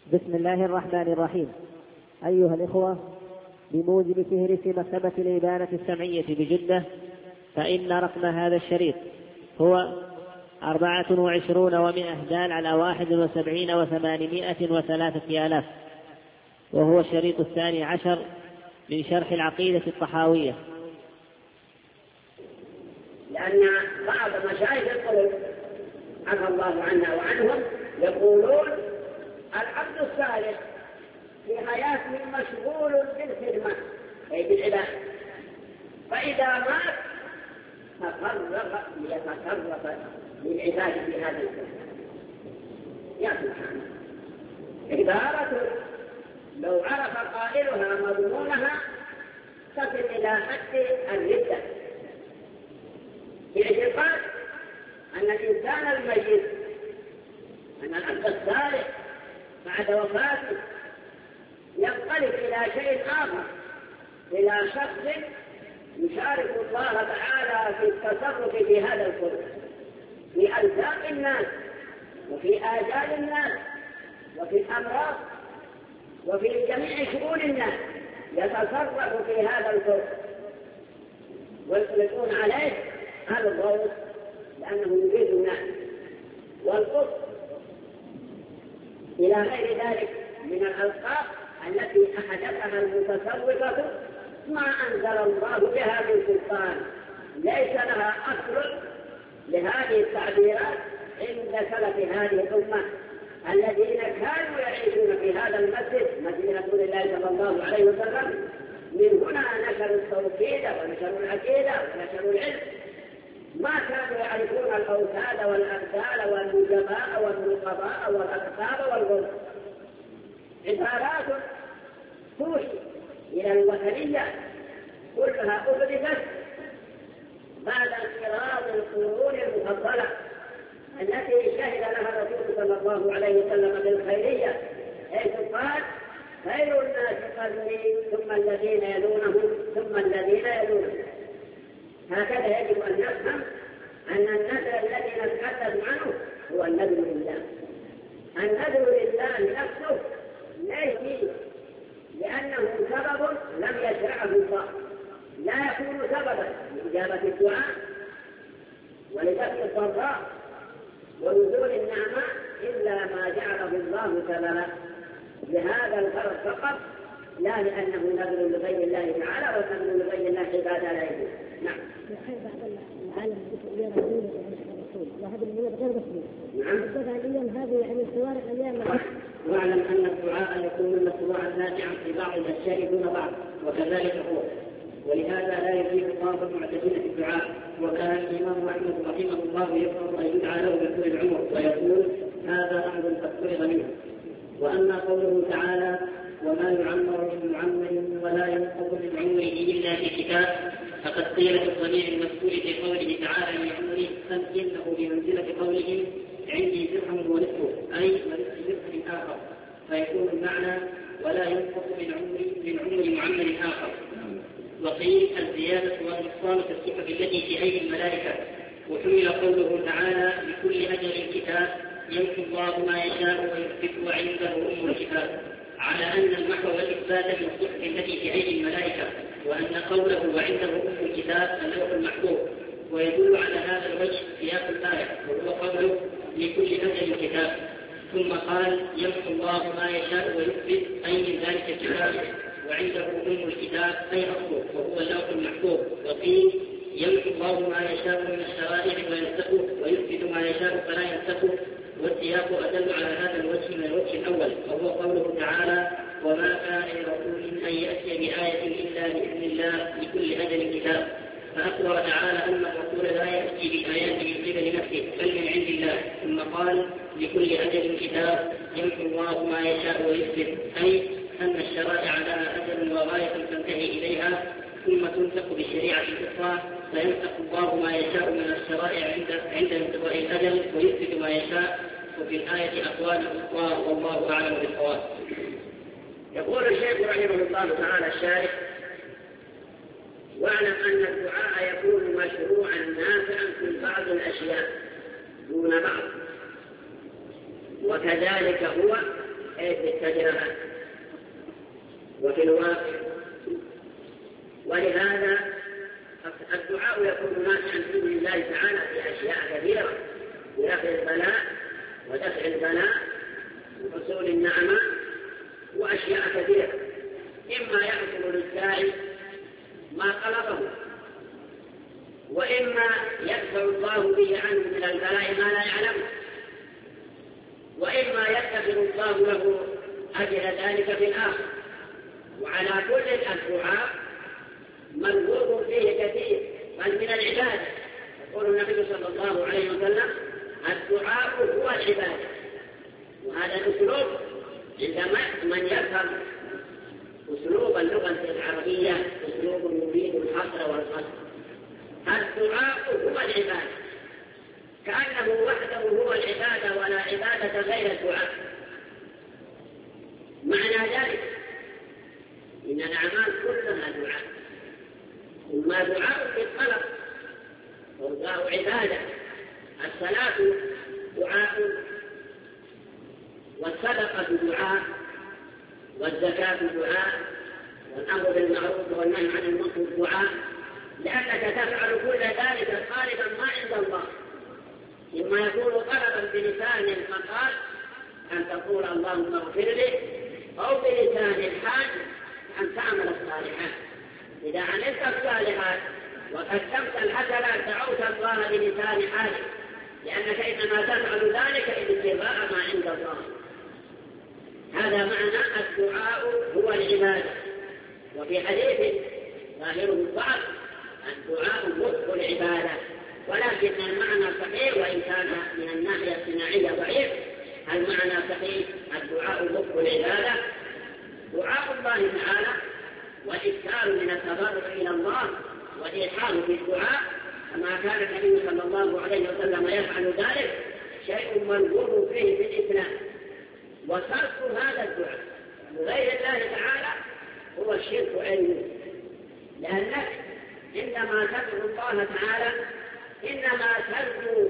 بسم الله الرحمن الرحيم. أيها الإخوة، بموجب فهرس مكتبة الإبانة السمعية بجدة، فإن رقم هذا الشريط هو 24 دال على 71 و803 آلاف، وهو الشريط 12 من شرح العقيدة الطحاوية. لأن بعض مشايخ القلوب عفى الله عنا وعنهم يقولون العبد الصالح في حياته مشغول بالخدمة أي بالعبادة، فإذا مات تفرغ ليتصرف للعبادة في هذا الزمان. يا سبحان الله، عبارة لو عرف قائلها مضمونها تصل إلى حد الردة، باعتقاد أن الإنسان الميت، أن العبد الصالح بعد وفاته ينقلب إلى شيء آخر، إلى شخص يشارك الله تعالى في التصرف في هذا الكون، في أرزاق الناس وفي آجال الناس وفي الأمراض وفي جميع شؤون الناس، يتصرف في هذا الكون ويطلقون عليه هذا الضوء لأنه يريد الناس والقط إلى غير ذلك من الألقاب التي أحدثها المتصوفة ما أنزل الله بها من سلطان، ليس لها أصل لهذه التعبيرات عند سلف هذه الأمة الذين كانوا يعيشون في هذا المسجد مسجد رسول الله صلى الله عليه وسلم. من هنا نشروا التوحيد ونشروا العقيدة ونشروا العلم، ما كانوا يعرفون الأوتاد والأمثال والنجباء والنقباء والأقطاب والغرب. عبارات توحي إلى الوثنية كلها أحدثت بعد انقراض القرون المفضلة التي شهد لها الرسول صلى الله عليه وسلم بالخيرية، حيث قال: خير الناس قرني ثم الذين يلونهم ثم الذين يلونهم. هكذا يجب أن نفهم أن النذر الذي نتحدث عنه هو النذر لله. النذر لله نفسه ليس لأنه سبب لم يشرعه الله، لا يكون سببا لإجابة الدعاء ولدفع الضراء ونزول النعماء إلا ما جعله الله سببا لهذا الغرض فقط، لا لأنه نذر لغير الله تعالى والنذر لغير الله عبادة لا يجوز. نعم. العالم غير مسؤول وهذا الأيام غير مسؤول. نعم. الأيام هذه يعني الشوارع الأيام. واعلم أن الدعاء يكون مشروعا نافعا في بعض الأشياء دون بعض، وكذلك هو، ولهذا لا يجيب طاقة المعتزلة في الدعاء. وكان الإمام أحمد رحمه الله يفرض أن يدعى له بطول العمر ويقول: هذا أمر قد فرغ منه. وأما قوله تعالى: وما يعمر من معمر ولا ينقض من عمره إلا في كتاب، فقد قيل في الضمير المذكور في قوله تعالى من عمره إنه بمنزلة قوله عندي درهم ونصفه، أي ونصف درهم آخر، فيكون المعنى ولا ينقض من عمر معمر آخر. وقيل الزيادة والنقصان في الصحف التي في أيدي الملائكة. وحمل قوله تعالى لكل أجل كتاب يمحو الله ما يشاء ويثبت وعنده أم الكتاب على أن المحو والإثبات من الصحف التي في أيدي الملائكة، وأن قوله وعنده أم الكتاب اللوح المحفوظ. ويدل على هذا الوجه سياق الآية وهو قوله لكل أجل كتاب، ثم قال يمحو الله ما يشاء ويثبت أي من ذلك الكتاب، وعنده أم الكتاب أي أصله وهو اللوح المحفوظ. وقيل يمحو الله ما يشاء من الشرائع وينسخه ويثبت ما يشاء فلا ينسخه. والسياق أدل على هذا الوجه من الوجه الأول، وهو قوله تعالى: وما كان لرسول أن يأتي بآية إلا بإذن الله لكل أجل كتاب. فأخبر تعالى أن الرسول لا يأتي بآيات من قبل نفسه بل من عند الله، ثم قال لكل أجل كتاب يمحو الله ما يشاء ويثبت، أي أن الشرائع لها أجل وغاية تنتهي إليها ثم تنسخ بالشريعة الأخرى، فينسخ الله ما يشاء من الشرائع عند انتهاء الأجل ويثبت ما يشاء. وفي الآية أقوال أخرى والله أعلم بالصواب. يقول الشيخ رحمه الله تعالى الشارح: واعلم أن الدعاء يكون مشروعا نافعا في بعض الأشياء دون بعض، وكذلك هو ليس بالتجربة وفي الواقع. ولهذا الدعاء يكون نافعا بإذن الله تعالى في أشياء كثيرة، برفع البلاء ودفع البلاء وحصول النعمة وأشياء كثيرة. إما يحصل للداعي ما طلبه، وإما يدفع الله به عنه من البلاء ما لا يعلمه، وإما يتخذ الله له أجل ذلك في الآخر. وعلى كل الدعاء مرغوب فيه كثير، بل من العبادة. يقول النبي صلى الله عليه وسلم: الدعاء هو العبادة. وهذا الأسلوب عند من يفهم أسلوب اللغة العربية أسلوب يفيد الحصر والقصر. الدعاء هو العبادة، كأنه وحده هو العبادة ولا عبادة غير الدعاء. معنى ذلك إن الأعمال كلها دعاء، إما دعاء بالطلب والدعاء عبادة. الصلاة دعاء، والصدقة دعاء، والزكاة دعاء، والأمر بالمعروف والنهي عن المنكر دعاء، لأنك تفعل كل ذلك طالبا ما عند الله. إما يكون طلبا بلسان فقال أن تقول اللهم اغفر لي، أو بلسان الحال أن تعمل الصالحات. إذا عملت الصالحات وقدمت الحسنات دعوت الله بلسان حالك، لأنك إنما تفعل ذلك ابتغاء ما عند الله. هذا معنى الدعاء هو العبادة. وفي حديث ظاهره الضعف: الدعاء مخ العبادة. ولكن المعنى صحيح، وإن كان من الناحية الصناعية ضعيف. المعنى صحيح: الدعاء مخ العبادة. دعاء الله تعالى والإكثار من التضرع إلى الله والإلحاح في الدعاء، كما كان النبي صلى الله عليه وسلم يفعل ذلك، شيء مرغوب فيه في الإسلام. وصرف هذا الدعاء لغير الله تعالى هو الشرك عينه، لأنك عندما تدعو الله تعالى إنما ترجو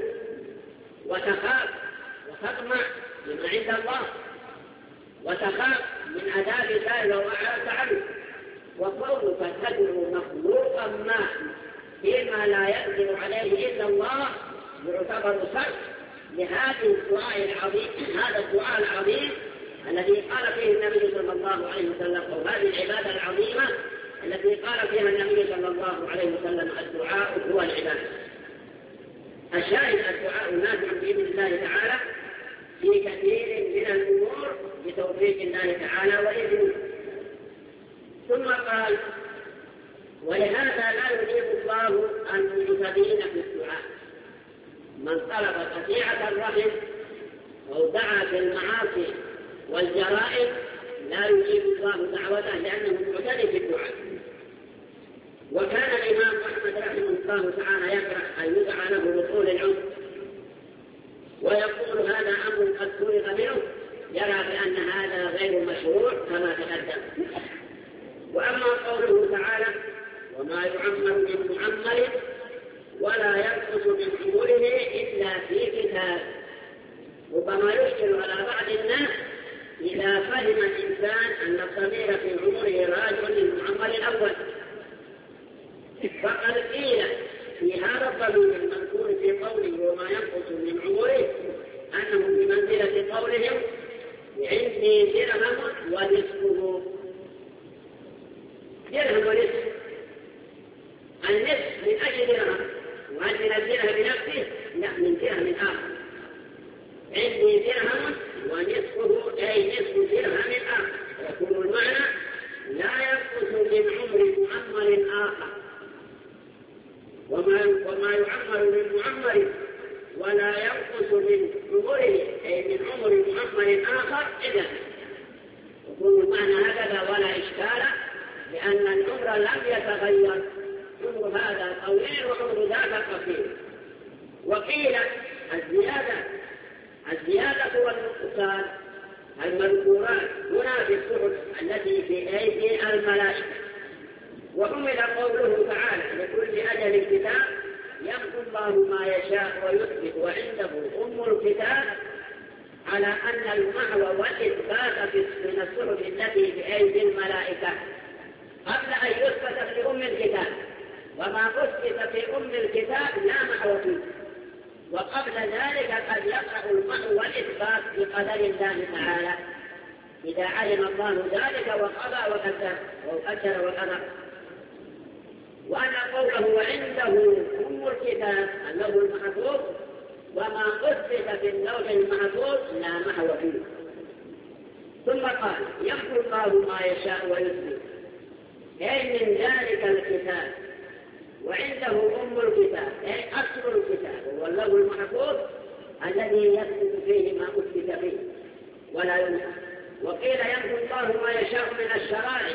وتخاف وتطمع بما عند الله، وتخاف من عذاب الله لو أعرضت عنه. وقولك تدعو مخلوقا ما فيما لا يقدر عليه إلا الله يعتبر صرف لهذا الدعاء العظيم الذي قال فيه النبي صلى الله عليه وسلم، أو هذه العبادة العظيمة التي قال فيها النبي صلى الله عليه وسلم: الدعاء هو العبادة. الشاهد: الدعاء نافع بإذن الله تعالى في كثير من الأمور بتوفيق الله تعالى وإذنه. ثم قال: ولهذا لا يجيب الله المعتدين في الدعاء. من طلب قطيعة الرحم أو دعا بالمعاصي والجرائم لا يجيب الله دعوته، لأنه معتدي في الدعاء. وكان الإمام أحمد رحمه الله تعالى يكره أن يدعى له بطول العمر، ويقول: هذا أمر قد فرغ منه، يرى بأن هذا غير مشروع كما تقدم. وأما قوله تعالى: وما يعمر من معمر ولا ينقص من عمره إلا في كتاب، ربما يشكل على بعض الناس إذا فهم الإنسان أن الضمير في عمره راجع للمعمر الأول. فقد قيل في هذا الضمير المذكور في قوله وما ينقص من عمره أنه بمنزلة قولهم: عندي درهم ونصفه. درهم ونصف، النصف من أجل درهم، وهل من الدرهم بنفسه؟ لا، من درهم آخر. عندي درهم ونصفه أي نصف درهم آخر. يكون المعنى: لا ينقص من عمر معمر آخر، وما يعمر من معمر ولا ينقص من عمره أي من عمر معمر آخر إذا. يكون المعنى هكذا ولا إشكال، لأن العمر لم يتغير، عمر هذا طويل وعمر ذاك قصير. وقيل الزيادة والنقصان المذكورات هنا في الصحف التي في أيدي الملائكة. وحمل قوله تعالى: لكل أجل كتاب يمحو الله ما يشاء ويثبت وعنده أم الكتاب، على أن المحو والإثبات في الصحف التي بأيدي الملائكة قبل أن يثبت في أم الكتاب، وما أثبت في أم الكتاب لا محو فيه، وقبل ذلك قد يقع المحو والإثبات بقدر الله تعالى إذا علم الله ذلك وقضى وقدر وقدر. وأن قوله وعنده أم الكتاب اللوح المحفوظ، وما أثبت في اللوح المحفوظ لا محو فيه. ثم قال يمحو الله ما يشاء ويثبت، أي من ذلك الكتاب وعنده أم الكتاب أي أصل الكتاب هو اللوح المحفوظ الذي يثبت فيه ما أثبت فيه ولا يمحو. وقيل يمحو الله ما يشاء من الشرائع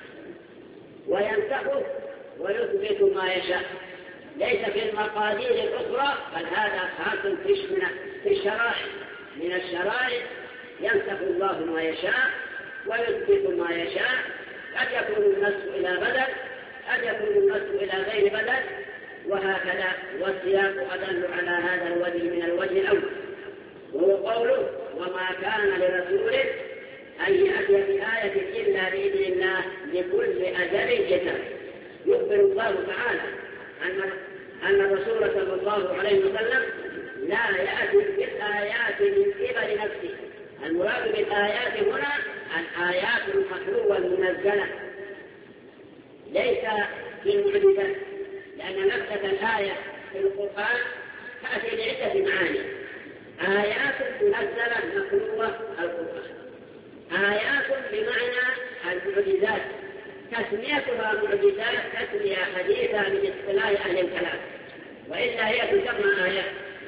وينسخ ويثبت ما يشاء، ليس في المقادير الأخرى، بل هذا خاص في الشرائع. من الشرائع ينسخ الله ما يشاء ويثبت ما يشاء، قد يكون النسخ إلى بدل، قد يكون النسخ إلى غير بدل، وهكذا. والسياق أدل على هذا الوجه من الوجه الأول، وهو قوله وما كان لرسول أن يأتي بآية إلا بإذن الله لكل أجل كتاب. يخبر الله تعالى أن الرسول صلى الله عليه وسلم لا يأتي بالآيات من قبل نفسه. المراد بالآيات هنا الآيات المتلوة المنزلة، ليس بالمعجزات، لأن نفسة الآية في القرآن تأتي بعدة معاني. آيات منزلة متلوة القرآن، آيات بمعنى المعجزات، تسميتها معجزات تسمية حديثة من اصطلاح أهل الكلام، وإلا هي تسمى آيات.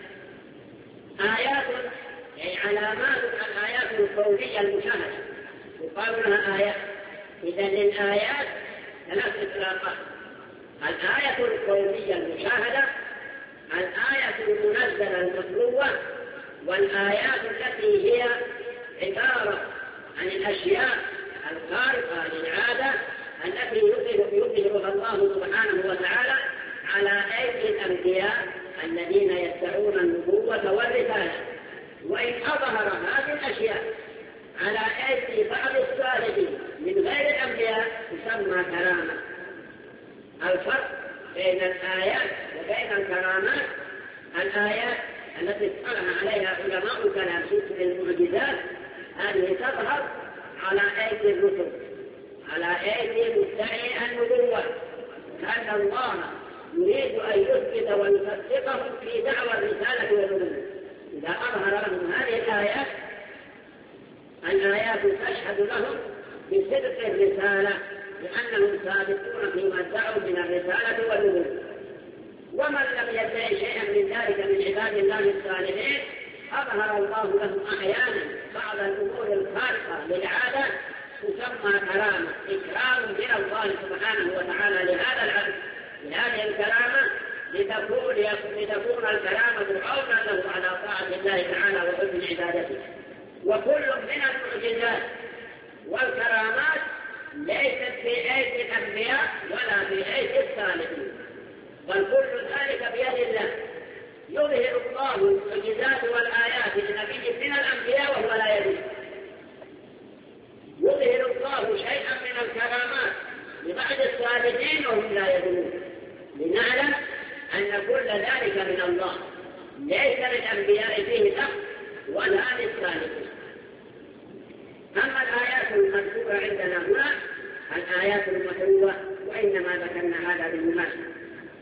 آيات أي علامات الآيات الكونية المشاهدة يقال لها آيات. إذا للآيات ثلاث إطلاقات: الآية الكونية المشاهدة، الآية المنزلة المتلوة، والآيات التي هي عبارة عن الأشياء الخارقة للعادة التي يظهرها الله سبحانه وتعالى على أيدي الأنبياء الذين يدعون النبوة والرسالة. وإن أظهر هذه الأشياء على أيدي بعض الصالحين من غير الأنبياء تسمى كرامة. الفرق بين الآيات وبين الكرامات: الآيات التي اطلع عليها علماء الكلام في المعجزات هذه تظهر على أيدي الرسل، على أيدي مدعي النبوة، كأن الله يريد أن يثبت ويصدقهم في دعوى الرسالة والنبوة. إذا أظهر لهم هذه الآيات، الآيات تشهد لهم بصدق الرسالة لأنهم صادقون فيما ادعوا من الرسالة والنبوة. ومن لم يدعي شيئا من ذلك من عباد الله الصالحين أظهر الله لهم أحيانا بعض الأمور الخارقة للعادة تسمى كرامة، إكرام من الله سبحانه وتعالى لهذا العبد لهذه الكرامة، لتكون الكرامة عونا له على طاعة الله تعالى وحسن عبادته. وكل من المعجزات والكرامات ليست في أيدي الأنبياء ولا في أيدي الصالحين، بل كل ذلك بيد الله. يظهر الله المعجزات والآيات لنبي من الأنبياء وهو لا يدري، يظهر الله شيئا من الكرامات لبعض الصالحين وهم لا يدرون، لنعلم أن كل ذلك من الله، ليس للأنبياء فيه دخل ولا للصالحين. أما الآيات المذكورة عندنا هنا الآيات المتلوة، وإنما ذكرنا هذا بالمناسبة.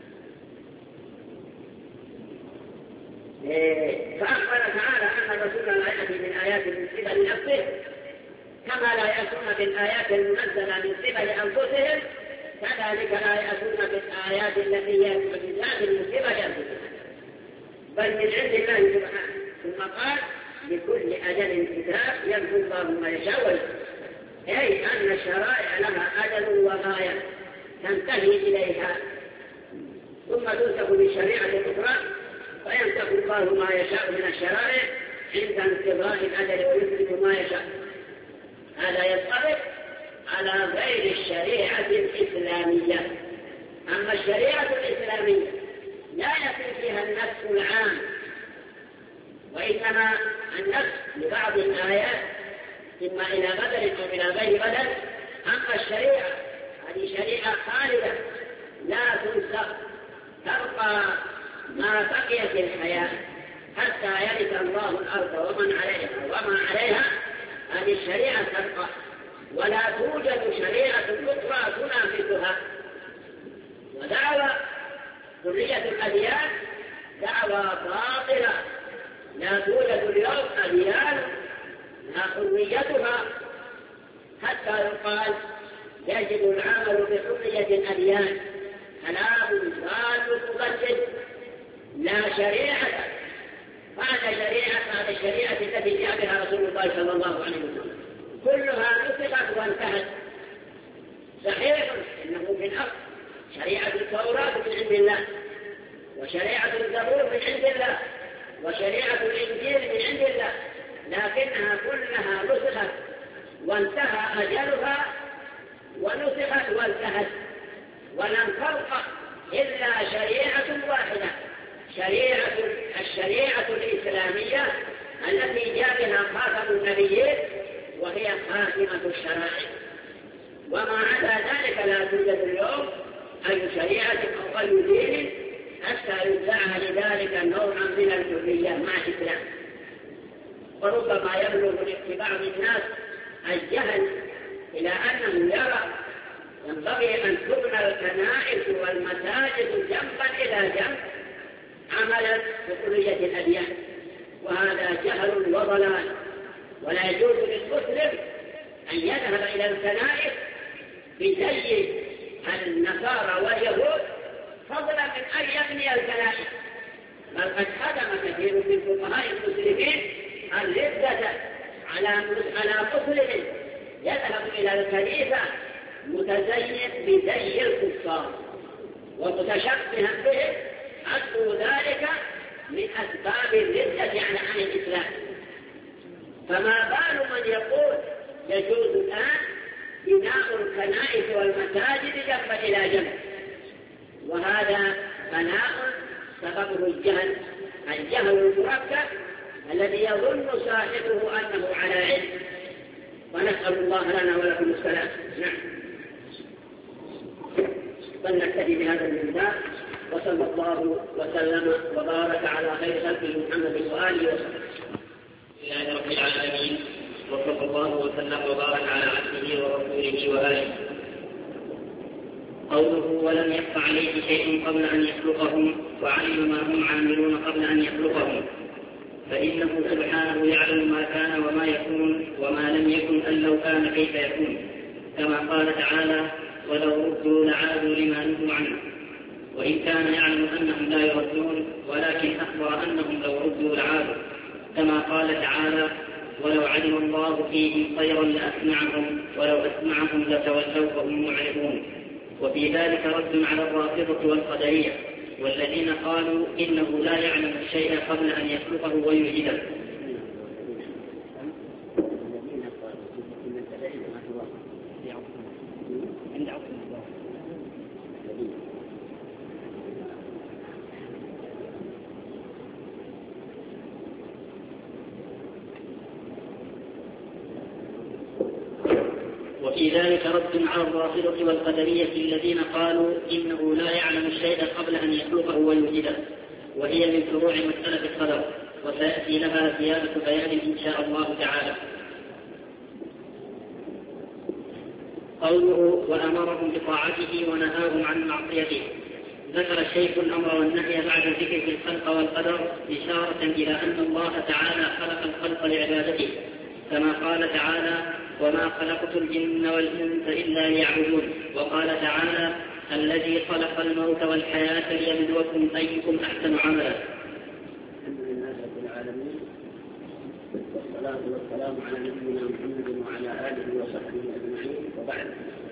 فأخبر تعالى أن الرسول لا يأتي بالآيات من قبل نفسه، كما لا يأتون بالآيات المنزلة من قبل أنفسهم، كذلك لا يأتون بالآيات التي هي المعجزات من قبل أنفسهم، بل من عند الله سبحانه. ثم قال لكل أجل كتاب يمحو الله ما يشاء ويثبت، أي أن الشرائع لها أجل وغاية تنتهي إليها ثم تنسخ بالشريعة الأخرى، وينسخ الله ما يشاء من الشرائع عند انقضاء الأجل ويثبت ما يشاء. هذا ينطبق على غير الشريعة الإسلامية. أما الشريعة الإسلامية لا يأتي فيها النسخ العام، وإنما النسخ لبعض الآيات إما إلى بدل أو إلى غير بدل. أما الشريعة هذه شريعة خالدة لا تنسخ تبقى ما بقي في الحياة حتى يرث الله الأرض ومن عليها. هذه الشريعة تبقى ولا توجد شريعة أخرى تنافسها. ودعوى حرية الأديان دعوى باطلة. لا توجد اليوم أديان لا حريتها حتى يقال يجب العمل بحرية الأديان. كلام ضال مبدد لا شريعة بعد الشريعة التي جاء بها رسول الله صلى الله عليه وسلم، كلها نسخت وانتهت. صحيح إنه في الحق شريعة التوراة من عند الله، وشريعة الزبور من عند الله، وشريعة الإنجيل من عند الله، لكنها كلها نسخت وانتهى أجلها ونسخت وانتهت، ولم تبق إلا شريعة واحدة، الشريعة الإسلامية التي جاء بها خاتم النبيين وهي خاتمة الشرائع. وما عدا ذلك لا توجد اليوم أي شريعة أو أي دين حتى يدعى لذلك نوعا من الحرية مع الإسلام. وربما يبلغ لاتباع الناس الجهل إلى أنه يرى ينبغي أن تبنى الكنائس والمساجد جنبا إلى جنب عملا بحرية الأديان، وهذا جهل وضلال. ولا يجوز للمسلم أن يذهب إلى الكنائس بزي النصارى واليهود فضلا من أن يبني الكنائس. بل قد خدم كثير من فقهاء المسلمين الردة على مسلم يذهب إلى الكنيسة متزين بزي الكفار ومتشبها بهم، عدوا ذلك من أسباب الردة عن الإسلام. فما بال من يقول يجوز الآن بناء الكنائس والمساجد جنبا إلى جنب، وهذا بناء سببه الجهل المركب الذي يظن صاحبه أنه على علم. ونسأل الله لنا ولكم السلام. نعم. فلنكتفي بهذا المثال، وصلى الله وسلم وبارك على خير خلقه محمد وآله وصحبه. لله رب العالمين، وصلى الله وسلم وبارك على عبده ورسوله وآله. قوله ولم يخف عليه شيء قبل أن يخلقهم وعلم ما هم عاملون قبل أن يخلقهم، فإنه سبحانه يعلم ما كان وما يكون وما لم يكن أن لو كان كيف يكون، كما قال تعالى ولو ردوا لعادوا لما نهوا عنه. وإن كان يعلم أنهم لا يردون ولكن أخبر أنهم لو ردوا لعادوا، كما قال تعالى ولو علم الله فيهم خيرا لأسمعهم ولو أسمعهم لتولوا وهم معرضون. وفي ذلك رد على الرافضة والقدرية والذين قالوا إنه لا يعلم الشيء قبل أن يخلقه ويوجده. وفي ذلك رد على الرافضة والقدرية الذين قالوا إنه لا يعلم الشيء قبل أن يخلقه ويوجده، وهي من فروع مسألة القدر، وسيأتي لها زيادة بيان إن شاء الله تعالى. قوله وأمرهم بطاعته ونهاهم عن معصيته. ذكر الشيخ الأمر والنهي بعد ذكر الخلق والقدر إشارة إلى أن الله تعالى خلق الخلق لعبادته، كما قال تعالى وما خلقت الجن والإنس إلا ليعبدون. وقال تعالى الذي خلق الموت والحياة ليبلوكم أيكم أحسن عملا. الحمد لله رب العالمين، والصلاة والسلام على نبينا محمد وعلى آله وصحبه أجمعين، وبعد.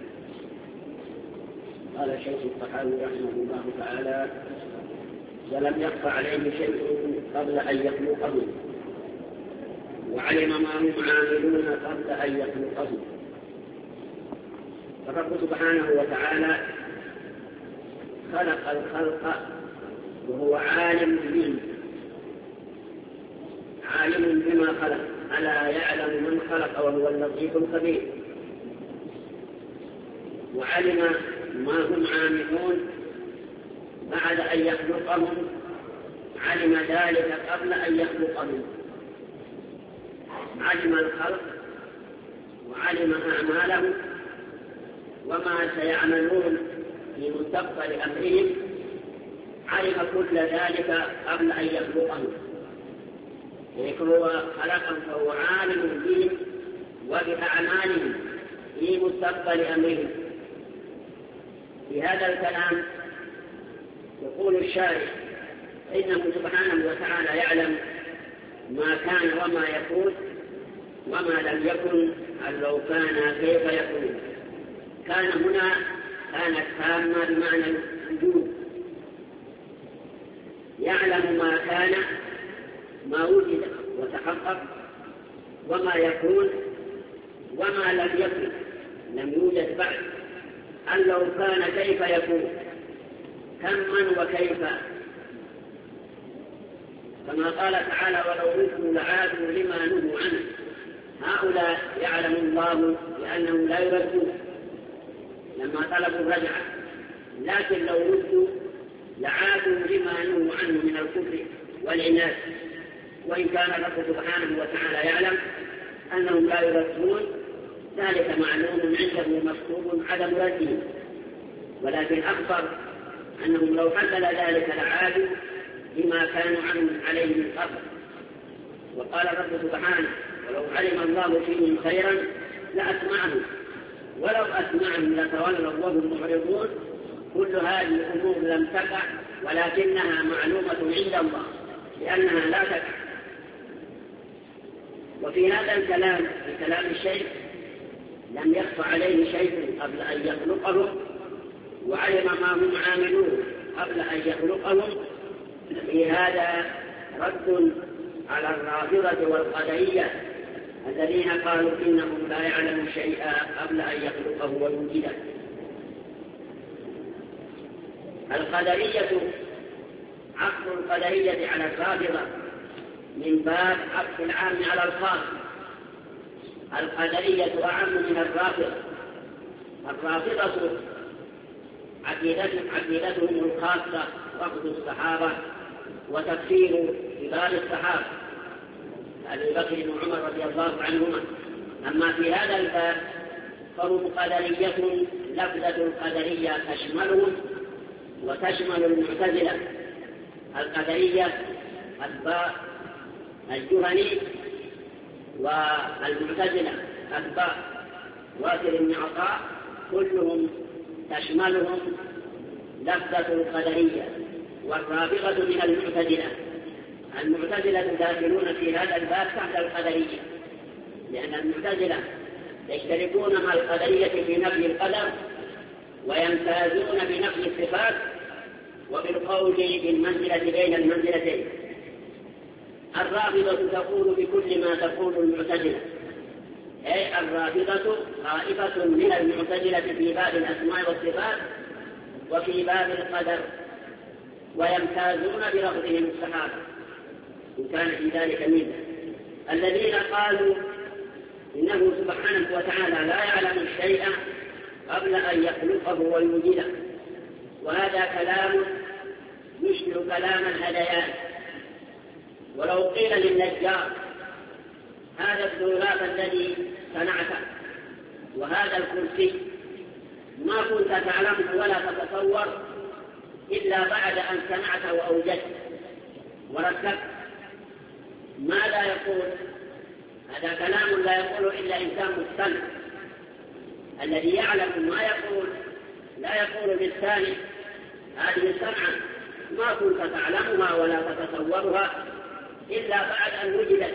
قال الشيخ الطحاوي رحمه الله تعالى ولم يخف عليه شيء قبل أن يخلقه وعلم ما هم عاملون قبل أن يخلقه. فالرب سبحانه وتعالى خلق الخلق وهو عالم به، عالم بما خلق، ألا يعلم من خلق وهو اللطيف الخبير. وعلم ما هم عاملون بعد أن يخلقهم، علم ذلك قبل أن يخلقهم، علم الخلق وعلم أعمالهم وما سيعملون في مستقبل أمرهم، علم كل ذلك قبل أن يخلقهم. هو خلقهم فهو عالم بهم وبأعمالهم في مستقبل أمرهم. في هذا الكلام يقول الشارع إنه سبحانه وتعالى يعلم ما كان وما يكون وما لم يكن أن لو كان كيف يكون. كان هنا كانت تامة بمعنى الوجود، يعلم ما كان ما وجد وتحقق، وما يكون وما لم يكن لم يوجد بعد، أن لو كان كيف يكون، كم من وكيف، كما قال تعالى ولو ردوا لعادوا لما نهوا عنه. هؤلاء يعلم الله بأنهم لا يردون لما طلبوا الرجعة، لكن لو ردوا لعادوا لما نهوا عنه من الكفر والعناد. وإن كان رب سبحانه وتعالى يعلم أنهم لا يردون، ذلك معلوم عنده مكتوب عدم رده، ولكن أخبر أنهم لو حصل ذلك لعادوا لما كانوا عليه من قبل. وقال رب سبحانه ولو علم الله فيهم خيرا لأسمعهم ولو أسمعهم لتولوا وهم معرضون. كل هذه الأمور لم تقع ولكنها معلومة عند الله لأنها لا تقع. وفي هذا الكلام في كلام الشيخ لم يخف عليه شيء قبل أن يخلقهم، وعلم ما هم عاملون قبل أن يخلقهم. في هذا رد على الرافضة والقدرية الذين قالوا إنهم لا يعلم شيئا قبل أن يخلقه ويوجده. القدرية عطف القدرية على الرافضة من باب عطف العام على الخاص. القدرية أعم من الرافضة. الرافضة عقيدتهم الخاصة رفض الصحابة وتكفير كبار الصحابة أبي بكر وعمر رضي الله عنهما. أما في هذا الباب فهم قدرية، لفظة القدرية تشملهم وتشمل المعتزلة. القدرية أتباع الجهني، والمعتزلة أتباع واسر بن عطاء، كلهم تشملهم لفظة القدرية. والرافضة من المعتزلة. المعتزلة داخلون في هذا الباب تحت القدرية، لأن المعتزلة يشتركون مع القدرية في نفي القدر ويمتازون بنفي الصفات وبالقول بالمنزلة بين المنزلتين. الرافضة تقول بكل ما تقول المعتزلة، أي الرافضة طائفة من المعتزلة في باب الأسماء والصفات وفي باب القدر، ويمتازون برفضهم الصحابة إن كان في ذلك منه. الذين قالوا إنه سبحانه وتعالى لا يعلم الشيء قبل أن يخلقه ويوجده، وهذا كلام يشبه كلام الهذيان. ولو قيل للنجار هذا الدولاب الذي صنعته وهذا الكرسي ما كنت تعلمه ولا تتصور إلا بعد أن صنعته وأوجدته وركبته، ماذا يقول؟ هذا كلام لا يقول إلا إنسان مقتنع. الذي يعلم ما يقول لا يقول بالثاني هذه الصنعة ما كنت تعلمها ولا تتصورها إلا بعد أن وجدت.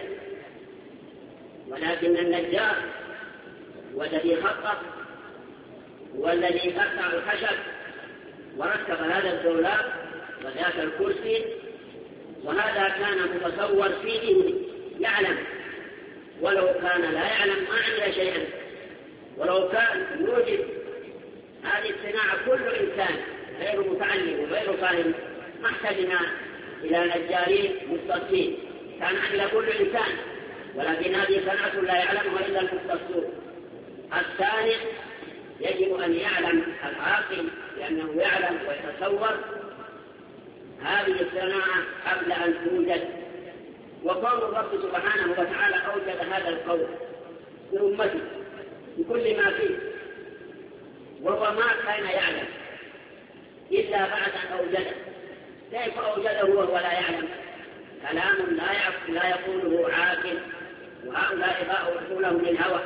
ولكن النجار والذي خطط والذي قطع الخشب وركب هذا الدولاب وذاك الكرسي، وهذا كان متصور فيه يعلم، ولو كان لا يعلم ما عمل شيئا. ولو كان يوجد هذه الصناعة كل إنسان غير متعلم وغير فاهم ما احتجنا إلى نجارين مختصين، كان عمل كل إنسان ولكن هذه صنعة لا يعلمها إلا المختصون. الثاني يجب أن يعلم العاقل لأنه يعلم ويتصور هذه الصناعة قبل أن توجد. وقول الرب سبحانه وتعالى أوجد هذا القول لأمته بكل ما فيه، وهو ما كان يعلم إلا بعد أن أوجده. كيف أوجده وهو لا يعلم؟ كلام لا يقوله عاقل، وهؤلاء باءوا عقولهم للهوى.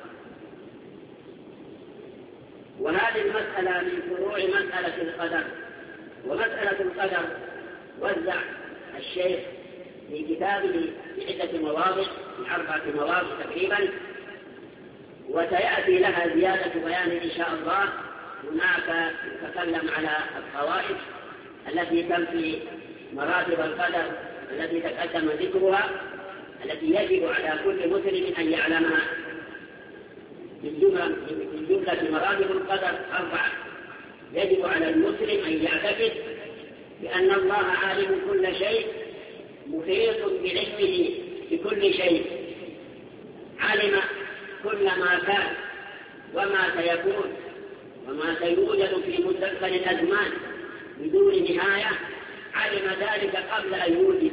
وهذه المسألة من فروع مسألة القدر. ومسألة القدر وزع الشيخ في كتابه في عدة مواضع، في 4 مواضع تقريبا، وسيأتي لها زيادة بيان إن شاء الله. هناك نتكلم على الخوارج التي تنفي مراتب القدر التي تقدم ذكرها، التي يجب على كل مسلم أن يعلمها. في الجملة مراتب القدر 4. يجب على المسلم أن يعتقد بأن الله عالم كل شيء، محيط بعلمه بكل شيء، علم كل ما كان وما سيكون وما سيوجد في مستقبل الأزمان بدون نهاية. علم ذلك قبل أن يوجد،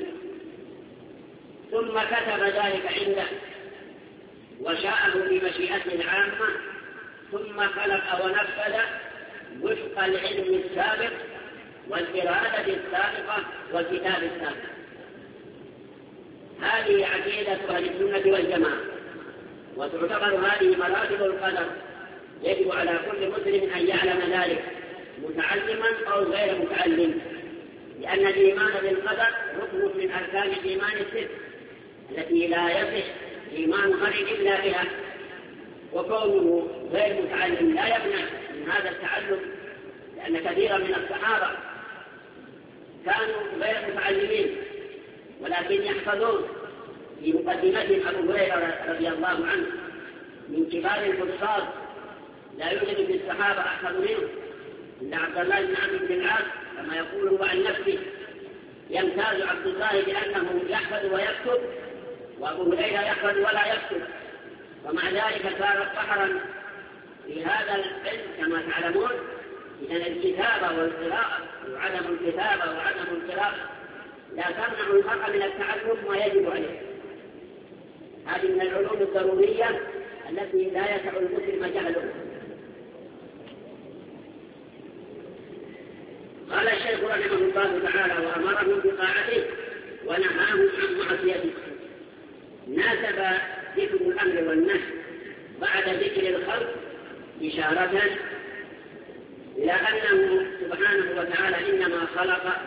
ثم كتب ذلك عنده وشاءه بمشيئته العامة، ثم خلق ونفذ وفق العلم السابق والإرادة السابقة والكتاب السابق. هذه عقيدة أهل السنة والجماعة، وتعتبر هذه مراتب القدر. يجب على كل مسلم أن يعلم ذلك متعلما أو غير متعلم، لأن الإيمان بالقدر ركن من أركان الإيمان الست التي لا يصح إيمان غير إلا بها. وكونه غير متعلم لا يمنع من هذا التعلم، لأن كثيرا من الصحابة كانوا غير متعلمين ولكن يحفظون. في مقدمتهم أبو هريرة رضي الله عنه من كبار الحفاظ، لا يوجد في الصحابة أحفظ منه إلا عبد الله بن عمرو بن العاص، كما يقول هو عن نفسه. يمتاز عبد الله بأنه يحفظ ويكتب، وأبو هريرة يحفظ ولا يكتب، ومع ذلك صار بحرا في هذا العلم كما تعلمون. إذن الكتابة والقراءة وعدم الكتابة وعدم القراءة لا تمنع المرء من التعلم ما يجب عليه. هذه من العلوم الضرورية التي لا يسع المسلم جهله. قال الشيخ رحمه الله تعالى: وأمرهم بطاعته ونهاهم عن معصيته. ناسب ذكر الأمر والنهي بعد ذكر الخلق إشارة إلى أنه سبحانه وتعالى إنما خلق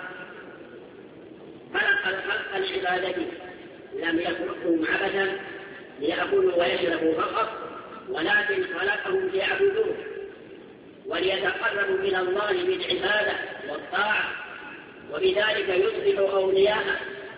الخلق لعبادته، لم يخلقهم عبثا ليأكلوا ويشربوا فقط، ولكن خلقهم ليعبدوه وليتقربوا إلى الله بالعبادة والطاعة، وبذلك يصبح أولياءه.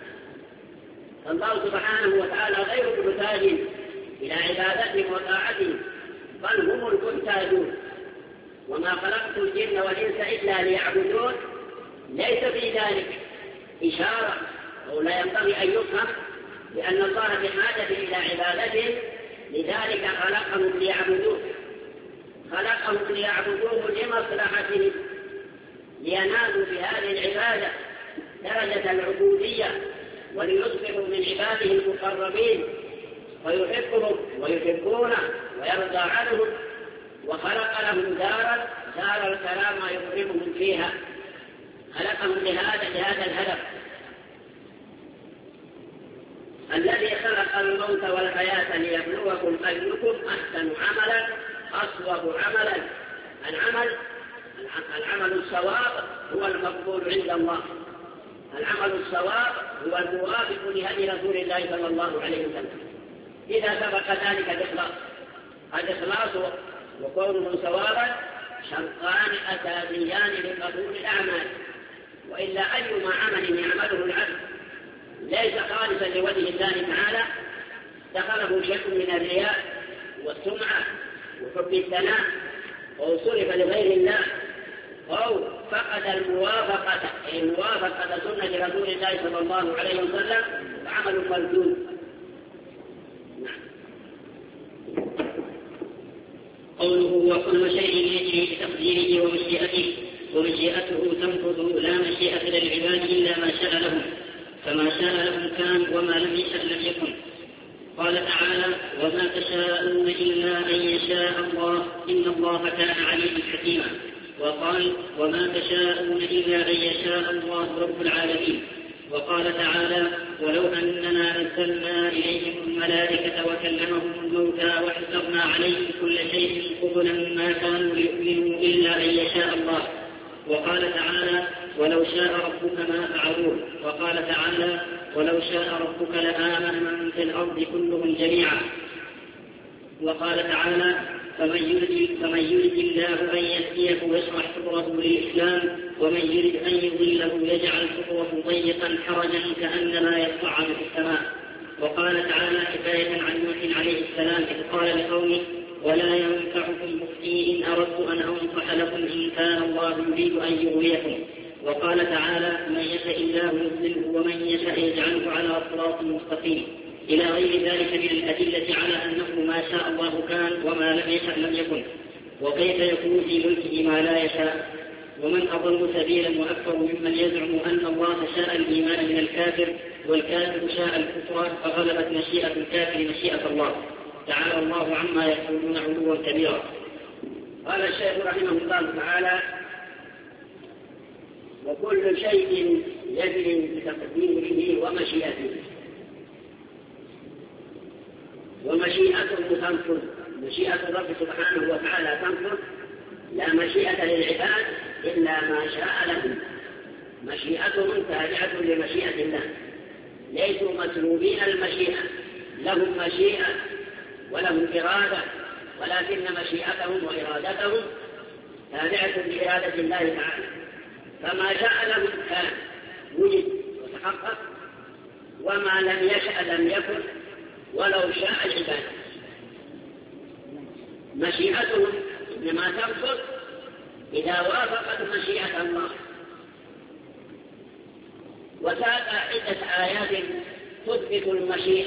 فالله سبحانه وتعالى غير محتاج إلى عبادتهم وطاعتهم، بل هم المحتاجون. وما خلقت الجن والإنس إلا ليعبدون ليس في ذلك إشارة أو لا ينبغي أن يفهم لأن الله بحاجة إلى عبادته، لذلك خلقهم ليعبدوه. خلقهم ليعبدوه لمصلحتهم، لينالوا بهذه العبادة درجة العبودية، وليصبحوا من عباده المقربين ويحبهم ويحبونه ويرضى عنهم. وخلق لهم دار الكرامة يكرمهم فيها. خلقهم لهذا الهدف. الذي خلق الموت والحياة ليبلوكم أيكم أحسن عملا أصوب عملا. العمل الصواب هو المقبول عند الله. العمل الصواب هو الموافق لهدي رسول الله صلى الله عليه وسلم إذا سبق ذلك الإخلاص. الإخلاص وكونه صوابا شرطان أساسيان لقبول الأعمال، وإلا أيما عمل يعمله العبد ليس خالصا لوجه الله تعالى دخله شيء من الرياء والسمعة وحب الثناء، أو صرف لغير الله، أو فقد الموافقة أي موافقة سنة رسول الله صلى الله عليه وسلم، فعمل مردود. قوله وكل شيء يجري بتقديره ومشيئته تنفذ لا مشيئة للعباد إلا ما شاء لهم، فما شاء لهم كان وما لم يشأ لم يكن. قال تعالى وما تشاءون إلا أن يشاء الله إن الله كان عليما حكيما. وقال وما تشاءون إلا أن يشاء الله رب العالمين. وقال تعالى ولو أننا أنزلنا إليهم الملائكة وكلمهم الموتى وحسبنا عليهم كل شيء قبلا ما كانوا ليؤمنوا إلا أن يشاء الله. وقال تعالى ولو شاء ربك ما فعلوه. وقال تعالى ولو شاء ربك لآمن من في الأرض كلهم جميعا. وقال تعالى فمن يرد الله أن يهديه ويشرح صدره للإسلام ومن يرد أن يضله يجعل صدره ضيقا حرجا كأنما يصعد في السماء. وقال تعالى حكاية عن نوح عليه السلام إذ قال لقومه ولا ينفعكم نصحي إن أردت أن أنصح لكم إن كان الله يريد أن يغويكم. وقال تعالى من يشاء الله يضلله ومن يشاء يجعله على صراط مستقيم إلى غير ذلك من الأدلة على أنه ما شاء الله كان وما لم يشاء لم يكن. وكيف يكون في ملكه ما لا يشاء؟ ومن أضل سبيلا وأكثر ممن يزعم أن الله شاء الإيمان من الكافر والكافر شاء الكفر فغلبت مشيئة الكافر مشيئة الله. تعالى الله عما يقولون علوا كبيرا. قال الشيخ رحمه الله تعالى وكل شيء يجري بتقديره ومشيئته ومشيئته تنفذ. مشيئة الرب سبحانه وتعالى تنفذ لا مشيئة للعباد إلا ما شاء لهم. مشيئتهم تابعة لمشيئة الله، ليسوا مسلوبين المشيئة، لهم مشيئة ولهم إرادة، ولكن مشيئتهم وإرادتهم تابعة لإرادة الله تعالى. فما شاء لهم كان وجد وتحقق، وما لم يشأ لم يكن ولو شاء العباد. مشيئتهم إنما تنفذ إذا وافقت مشيئة الله. وساق عدة آيات تثبت المشيئة،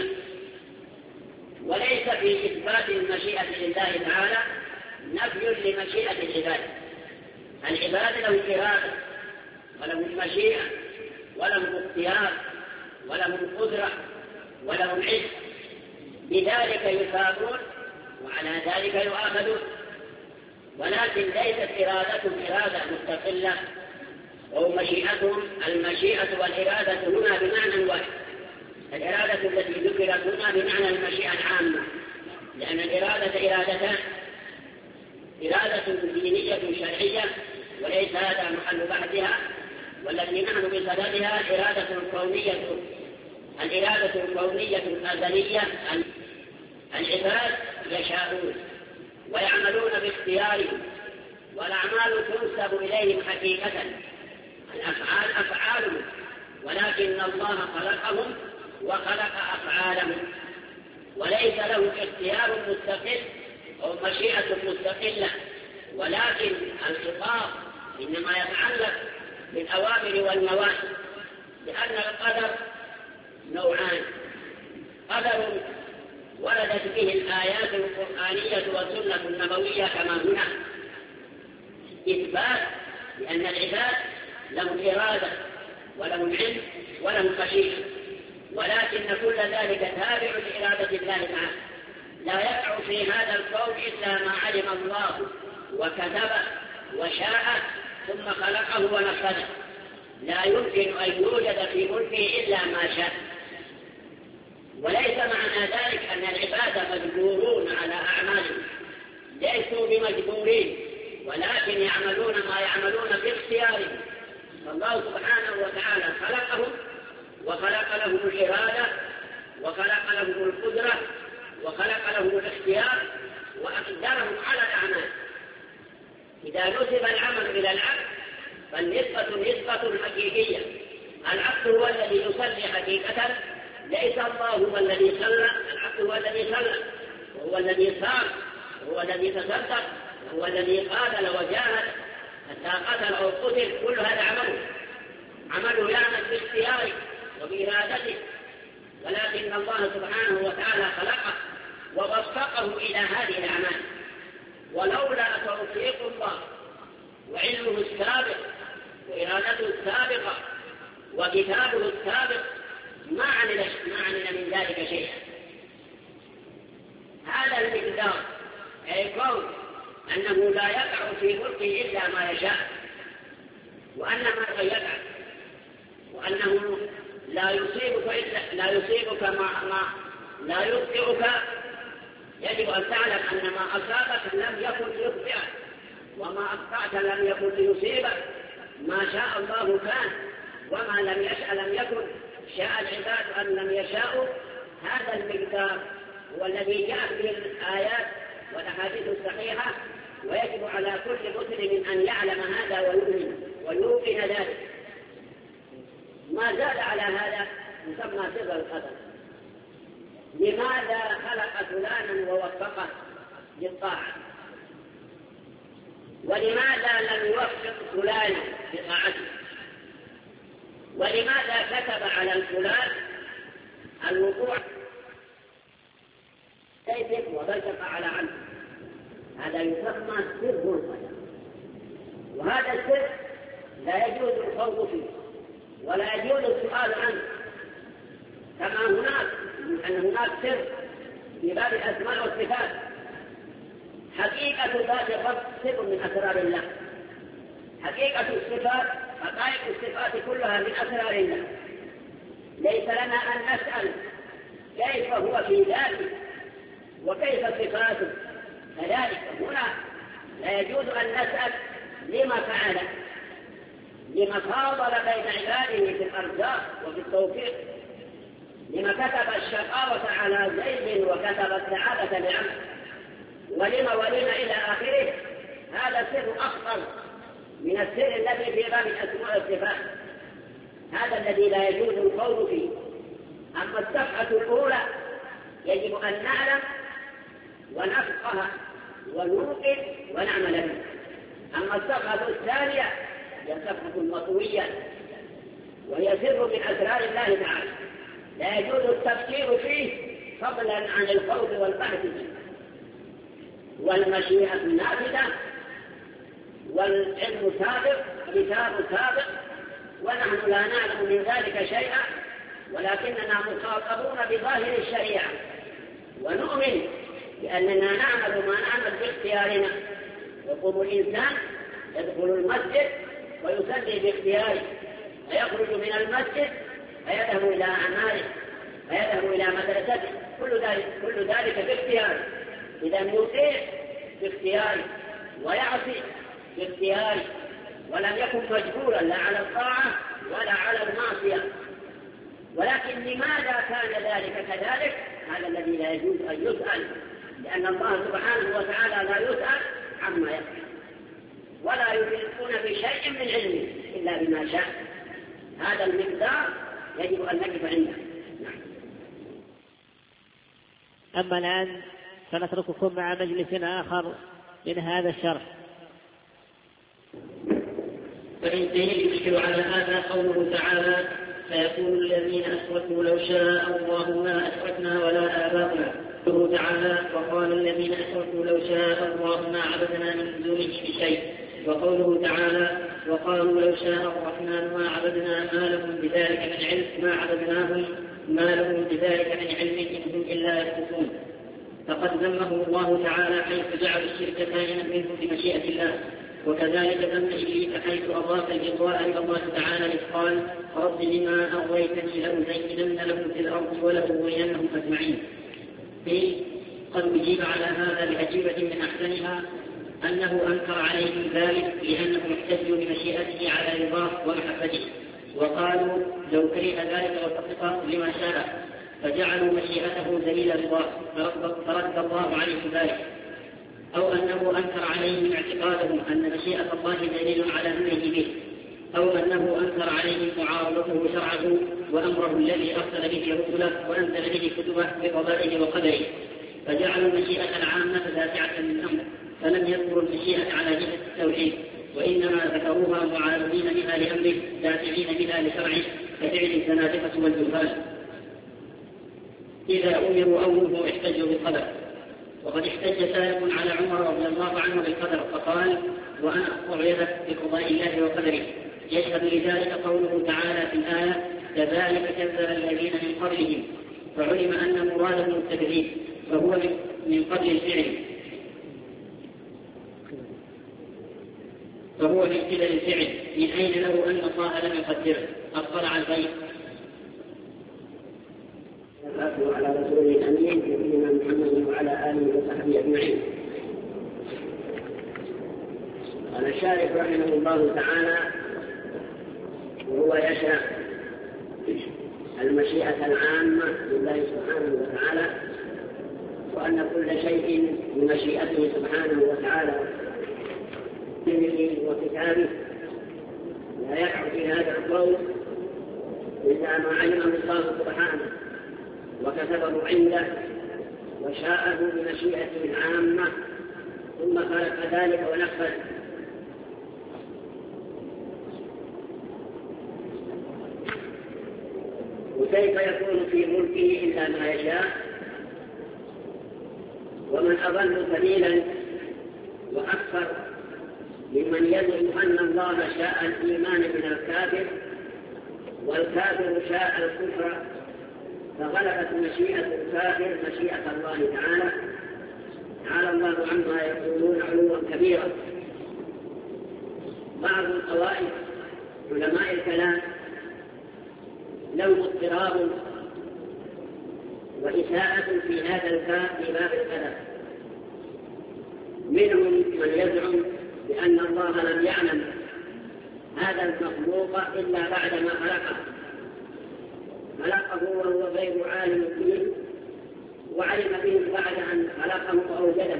وليس في إثبات المشيئة لله تعالى نفي لمشيئة العباد. العباد لهم إرادة ولهم مشيئة ولهم اختيار ولهم قدرة ولهم علم، بذلك يثابون وعلى ذلك يؤاخذون. ولكن ليست إرادتهم إرادة مستقلة، ومشيئتهم المشيئة والإرادة هنا بمعنى واحد. الإرادة التي ذكرت هنا بمعنى المشيئة العامة، لأن الإرادة إرادتان: إرادة دينية شرعية وليس هذا محل بحثها، والتي نحن بصددها إرادة كونية. الإرادة الكونية الأزلية العباد يشاءون ويعملون باختيارهم، والأعمال تنسب إليهم حقيقة. الأفعال أفعالهم، ولكن الله خلقهم وخلق أفعالهم، وليس لهم اختيار مستقل أو مشيئة مستقلة، ولكن الخطاب إنما يتعلق بالأوامر والنواهي، لأن القدر نوعان: قدر وردت به الآيات القرآنية والسنة النبوية كما هنا إثبات لأن العباد لهم إرادة ولهم علم ولهم مشيئة، ولكن كل ذلك تابع لإرادة الله تعالى. لا يقع في هذا الكون إلا ما علم الله وكتب وشاء ثم خلقه ونفذه. لا يمكن أن يوجد في ملكه إلا ما شاء. وليس معنى ذلك أن العباد مجبورون على أعمالهم، ليسوا بمجبورين، ولكن يعملون ما يعملون باختيارهم. فالله سبحانه وتعالى خلقهم وخلق لهم الإرادة وخلق لهم القدرة وخلق لهم الاختيار وأقدرهم على الأعمال. إذا نسب العمل إلى العبد فالنسبة نسبة حقيقية. العبد هو الذي يصلي حقيقة، ليس الله هو الذي صلى. العبد هو الذي صلى، وهو الذي صام، وهو الذي تصدق، وهو الذي قاتل وجاهد حتى قتل أو قتل. كل هذا عمله يعمل باختياره وبإرادته، ولكن الله سبحانه وتعالى خلقه ووفقه إلى هذه الأعمال، ولولا توفيق الله وعلمه السابق وإرادته السابقة وكتابه السابق ما عمل من ذلك شيئا. هذا المقدار أي قول أنه لا يقع في ملكه إلا ما يشاء، وأن ما يفعل، وأنه لا يصيبك ما لا يخطئك. يجب أن تعلم أن ما أصابك لم يكن ليخطئك، وما أخطأت لم يكن ليصيبك. ما شاء الله كان، وما لم يشأ لم يكن. شاء العباد أن لم يشاءوا. هذا المقدار هو الذي جاء به الآيات والأحاديث الصحيحة، ويجب على كل مسلم أن يعلم هذا ويؤمن ويوقن ذلك. ما زاد على هذا يسمى سر القدر. لماذا خلق فلانا ووفقه للطاعة، ولماذا لم يوفق فلانا لطاعته، ولماذا كتب على الفلان الوقوع كيف وبلغ على عنه؟ هذا يسمى سر القدر. وهذا السر لا يجوز الخوض فيه ولا يجوز السؤال عنه. كما هناك سر في باب الأسماء والصفات. حقيقة ذات الرب سر من أسرار الله. حقيقة الصفات، حقائق الصفات كلها من أسرار الله. ليس لنا أن نسأل كيف هو في ذاته وكيف صفاته. كذلك هنا لا يجوز أن نسأل لما فعل، لما فاضل بين عباده في الأرزاق وفي التوفيق، لما كتب الشقاوة على زيد وكتب السعادة لعمه، ولما إلى آخره. هذا سر أخطر من السر الذي في باب الأسماء والصفات. هذا الذي لا يجوز القول فيه. أما الصفحة الأولى يجب أن نعلم ونفقه ونوقن ونعمل به. أما الصفحة الثانية هي صفحة مطوية، وهي سر من أسرار الله تعالى لا يجوز التفكير فيه فضلا عن الخوض والبحث فيه. والمشيئة نافذة، والعلم سابق، كتاب سابق، ونحن لا نعلم من ذلك شيئا، ولكننا مخاطبون بظاهر الشريعة، ونؤمن بأننا نعمل ما نعمل باختيارنا. يقوم الإنسان يدخل المسجد ويصلي باختياره، ويخرج من المسجد فيذهب إلى أعماله، فيذهب إلى مدرسته، كل ذلك باختياره. إذا يطيع باختياره ويعصي باختياره، ولم يكن مجبورا لا على الطاعة ولا على المعصية. ولكن لماذا كان ذلك كذلك؟ هذا الذي لا يجوز أن يسأل، لأن الله سبحانه وتعالى لا يسأل عما يفعل، ولا يحيطون بشيء من علمه إلا بما شاء. هذا المقدار يجب أن نقف عنده. أما الآن فنترككم مع مجلس آخر من هذا الشرح. فإنتهي يشكل على هذا قوله تعالى: فيقول الذين أشركوا لو شاء الله ما أشركنا ولا آباؤنا. قوله تعالى: وقال الذين أشركوا لو شاء الله ما عبدنا من دونه بشيء. وقوله تعالى: وقالوا لو شاء الرحمن ما عبدنا ما لهم بذلك من علم ما عبدناهم ما لهم بذلك من علم إن هم إلا يخرصون. فقد ذمه الله تعالى حيث جعل الشرك كائنا منه بمشيئة الله، وكذلك ذم إبليس حيث أضاف الإغواء إلى الله تعالى إذ قال: رب لما أغويتني لأزينن لهم في الأرض ولأغوينهم أجمعين. قد أجيب على هذا بأجوبة من أحسنها أنه أنكر عليهم ذلك لأنهم احتجوا بمشيئته على رضاه ومحبته، وقالوا لو كره ذلك واتفق لما شاء، فجعلوا مشيئته دليل رضاه فرد الله عليهم ذلك. أو أنه أنكر عليهم اعتقادهم أن مشيئة الله دليل على أمره به، أو أنه أنكر عليهم معارضته شرعه وأمره الذي أرسل به رسله وأنزل به كتبه بقضائه وقدره، فجعلوا المشيئة العامة دافعة للأمر، فلم يذكروا المشيئة على جهة التوحيد، وإنما ذكروها معارضين بها لأمره دافعين بها لشرعه كفعل الزنادقة والجهال. إذا أمروا أو نهوا احتجوا بالقدر. وقد احتج سالم على عمر رضي الله عنه بالقدر فقال: وأنا أقطع يدك بقضاء الله وقدره. يشهد لذلك قوله تعالى في الآية: كذلك كذب الذين من قبلهم، فعلم أن مراده التكذيب، فهو من قبل الفعل، فهو من قبل الفعل، من أين له أن الله لم يقدره؟ أطلع البيت. والصلاة على رسوله الأمين سيدنا محمد وعلى آله وصحبه أجمعين. قال الشارح رحمه الله تعالى: وهو يشرع المشيئة العامة لله سبحانه وتعالى، وأن كل شيء بمشيئته سبحانه وتعالى وكتابه لا يقع في هذا القول إلا ما علمه الله سبحانه وكتبه عنده وشاءه بمشيئته العامة، ثم خلق ذلك ونفذ. وكيف يكون في ملكه إلا ما يشاء؟ ومن أضل سبيلا وأكثر ممن يزعم أن الله شاء الإيمان من الكافر والكافر شاء الكفر، فغلبت مشيئة الكافر مشيئة الله تعالى، تعالى الله عما يقولون علوا كبيرا. بعض الطوائف علماء الكلام لهم اضطراب وإساءة في هذا الباب في باب القدر. منهم من يزعم بأن الله لم يعلم هذا المخلوق إلا بعدما خلقه وهو غير عالم به، وعلم به بعد أن خلقه وأوجده.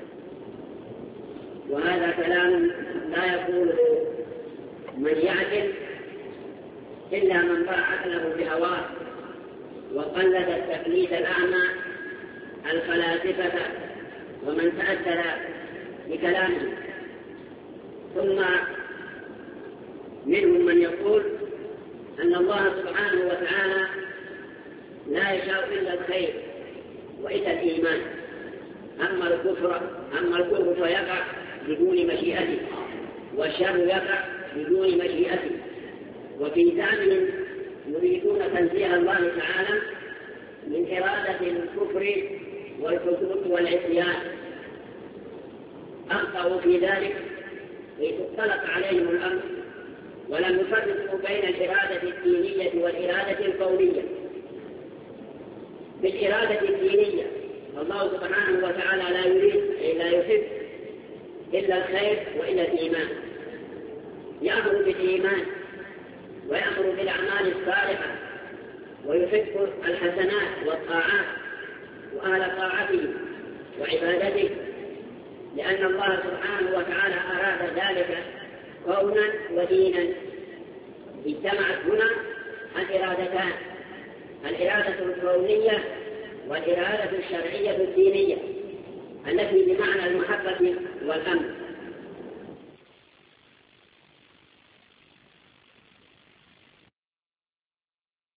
وهذا كلام لا يقوله من يعقل إلا من ضاع عقله بهواه وقلد التقليد الأعمى الفلاسفة ومن تأثر بكلامه. ثم منهم من يقول أن الله سبحانه وتعالى لا يشاء إلا الخير وإلا الإيمان، أما الكفر فيقع بدون مشيئته، والشر يقع بدون مشيئته. وفي زعمهم يريدون تنزيه الله تعالى من إرادة الكفر والفسوق والعصيان. أخطأوا في ذلك لتختلط عليهم الأمر، ولم يفرقوا بين الإرادة الدينية والإرادة الكونية. بالإرادة الدينية الله سبحانه وتعالى لا يحب إلا الخير وإلا الإيمان، يأمر بالإيمان ويأمر بالأعمال الصالحة ويحب الحسنات والطاعات وأهل طاعته وعبادته، لأن الله سبحانه وتعالى أراد ذلك كونا ودينا. اجتمعت هنا الإرادتان، الإرادة الكونية والإرادة الشرعية الدينية التي بمعنى المحبة والأمر.